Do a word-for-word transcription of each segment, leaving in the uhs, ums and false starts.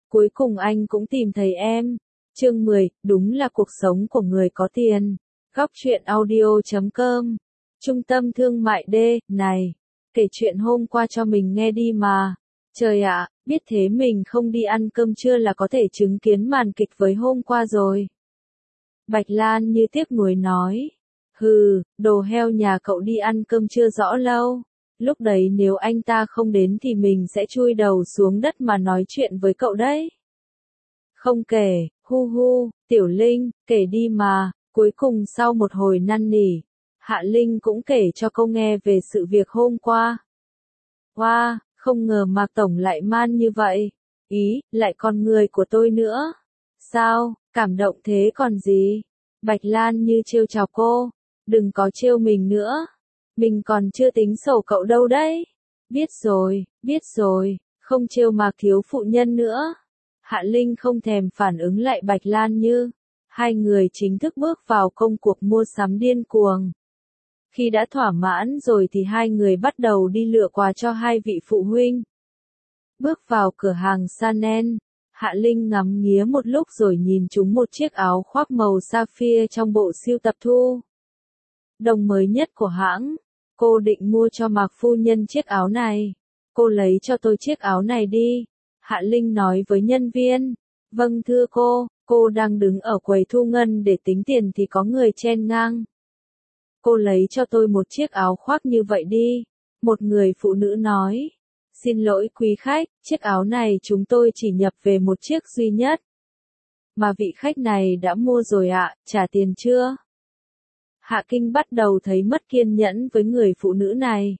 cuối cùng anh cũng tìm thấy em. Chương mười, đúng là cuộc sống của người có tiền. Góc truyện audio chấm com. Trung tâm thương mại D, này, kể chuyện hôm qua cho mình nghe đi mà. Trời ạ, biết thế mình không đi ăn cơm trưa là có thể chứng kiến màn kịch với hôm qua rồi. Bạch Lan như tiếc nuối nói. Hừ, đồ heo nhà cậu đi ăn cơm trưa rõ lâu. Lúc đấy nếu anh ta không đến thì mình sẽ chui đầu xuống đất mà nói chuyện với cậu đấy. Không kể, hu hu, Tiểu Linh, kể đi mà. Cuối cùng sau một hồi năn nỉ, Hạ Linh cũng kể cho cô nghe về sự việc hôm qua. Wow, không ngờ Mạc Tổng lại man như vậy. Ý, lại còn người của tôi nữa. Sao, cảm động thế còn gì? Bạch Lan như trêu chọc cô. Đừng có trêu mình nữa. Mình còn chưa tính sổ cậu đâu đấy. Biết rồi, biết rồi, không trêu Mạc thiếu phụ nhân nữa. Hạ Linh không thèm phản ứng lại Bạch Lan như. Hai người chính thức bước vào công cuộc mua sắm điên cuồng. Khi đã thỏa mãn rồi thì hai người bắt đầu đi lựa quà cho hai vị phụ huynh. Bước vào cửa hàng Chanel, Hạ Linh ngắm nghía một lúc rồi nhìn trúng một chiếc áo khoác màu sapphire trong bộ sưu tập thu đồng mới nhất của hãng. Cô định mua cho Mạc phu nhân chiếc áo này. Cô lấy cho tôi chiếc áo này đi. Hạ Linh nói với nhân viên. Vâng thưa cô, cô đang đứng ở quầy thu ngân để tính tiền thì có người chen ngang. Cô lấy cho tôi một chiếc áo khoác như vậy đi. Một người phụ nữ nói. Xin lỗi quý khách, chiếc áo này chúng tôi chỉ nhập về một chiếc duy nhất. Mà vị khách này đã mua rồi ạ, trả tiền chưa? Hạ Kinh bắt đầu thấy mất kiên nhẫn với người phụ nữ này.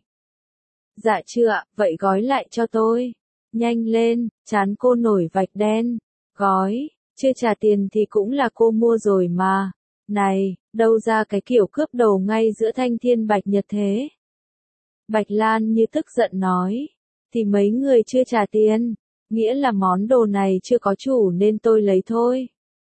Dạ chưa ạ, vậy gói lại cho tôi. Nhanh lên, trán cô nổi vạch đen. Gói, chưa trả tiền thì cũng là cô mua rồi mà. Này, đâu ra cái kiểu cướp đồ ngay giữa thanh thiên bạch nhật thế? Bạch Lan như tức giận nói. Thì mấy người chưa trả tiền, nghĩa là món đồ này chưa có chủ nên tôi lấy thôi.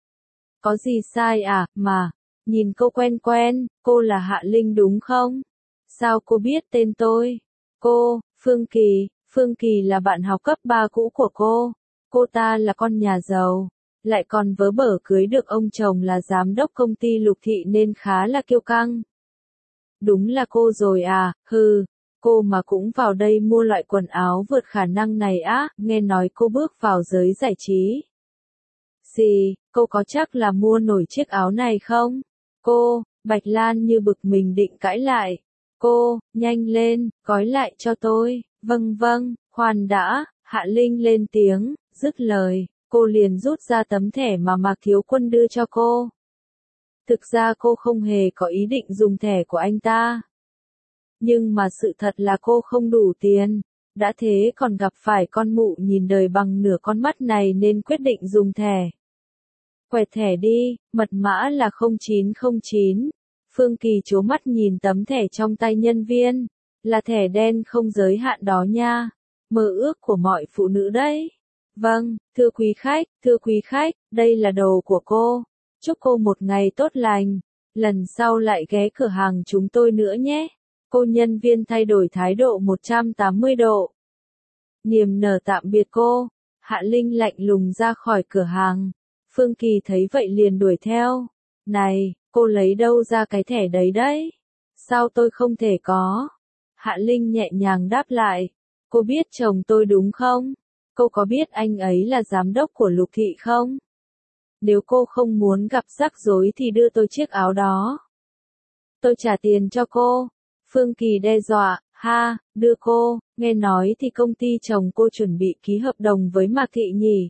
Có gì sai à, mà, nhìn cô quen quen, cô là Hạ Linh đúng không? Sao cô biết tên tôi? Cô, Phương Kỳ, Phương Kỳ là bạn học cấp ba cũ của cô. Cô ta là con nhà giàu, lại còn vớ bở cưới được ông chồng là giám đốc công ty Lục Thị nên khá là kiêu căng. Đúng là cô rồi à, hừ. Cô mà cũng vào đây mua loại quần áo vượt khả năng này á, nghe nói cô bước vào giới giải trí. Gì, cô có chắc là mua nổi chiếc áo này không? Cô, Bạch Lan như bực mình định cãi lại. Cô, nhanh lên, gói lại cho tôi. Vâng vâng, khoan đã, Hạ Linh lên tiếng, dứt lời, cô liền rút ra tấm thẻ mà Mạc Thiếu Quân đưa cho cô. Thực ra cô không hề có ý định dùng thẻ của anh ta. Nhưng mà sự thật là cô không đủ tiền, đã thế còn gặp phải con mụ nhìn đời bằng nửa con mắt này nên quyết định dùng thẻ. Quẹt thẻ đi, mật mã là không chín không chín. Phương Kỳ trố mắt nhìn tấm thẻ trong tay nhân viên, là thẻ đen không giới hạn đó nha, mơ ước của mọi phụ nữ đấy. Vâng, thưa quý khách, thưa quý khách, đây là đồ của cô, chúc cô một ngày tốt lành, lần sau lại ghé cửa hàng chúng tôi nữa nhé. Cô nhân viên thay đổi thái độ một trăm tám mươi độ. Niềm nở tạm biệt cô, Hạ Linh lạnh lùng ra khỏi cửa hàng. Phương Kỳ thấy vậy liền đuổi theo. Này, cô lấy đâu ra cái thẻ đấy đấy? Sao tôi không thể có? Hạ Linh nhẹ nhàng đáp lại. Cô biết chồng tôi đúng không? Cô có biết anh ấy là giám đốc của Lục Thị không? Nếu cô không muốn gặp rắc rối thì đưa tôi chiếc áo đó. Tôi trả tiền cho cô. Phương Kỳ đe dọa, ha, đưa cô, nghe nói thì công ty chồng cô chuẩn bị ký hợp đồng với Mạc Thị nhỉ?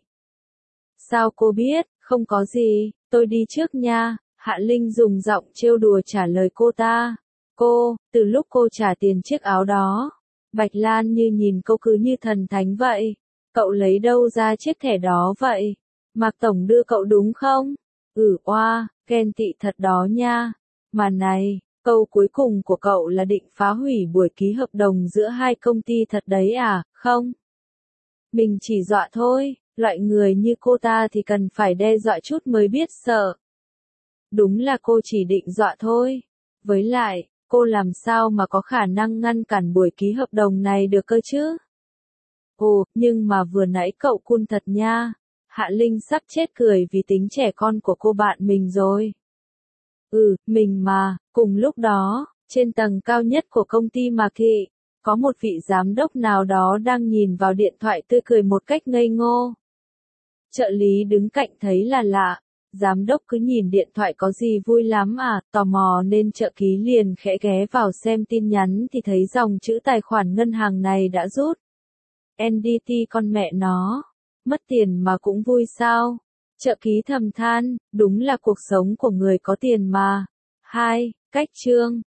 Sao cô biết, không có gì, tôi đi trước nha, Hạ Linh dùng giọng trêu đùa trả lời cô ta. Cô, từ lúc cô trả tiền chiếc áo đó, Bạch Lan như nhìn cô cứ như thần thánh vậy. Cậu lấy đâu ra chiếc thẻ đó vậy? Mạc Tổng đưa cậu đúng không? Ừ oa, ghen tị thật đó nha. Mà này, câu cuối cùng của cậu là định phá hủy buổi ký hợp đồng giữa hai công ty thật đấy à, không? Mình chỉ dọa thôi, loại người như cô ta thì cần phải đe dọa chút mới biết sợ. Đúng là cô chỉ định dọa thôi. Với lại, cô làm sao mà có khả năng ngăn cản buổi ký hợp đồng này được cơ chứ? Ồ, nhưng mà vừa nãy cậu cool thật nha. Hạ Linh sắp chết cười vì tính trẻ con của cô bạn mình rồi. Ừ, mình mà, cùng lúc đó, trên tầng cao nhất của công ty Mạc Thị, có một vị giám đốc nào đó đang nhìn vào điện thoại tươi cười một cách ngây ngô. Trợ lý đứng cạnh thấy là lạ, giám đốc cứ nhìn điện thoại có gì vui lắm à, tò mò nên trợ lý liền khẽ ghé vào xem tin nhắn thì thấy dòng chữ tài khoản ngân hàng này đã rút. en đê tê con mẹ nó, mất tiền mà cũng vui sao? Trợ lý thầm than, đúng là cuộc sống của người có tiền mà. hai. Cách chương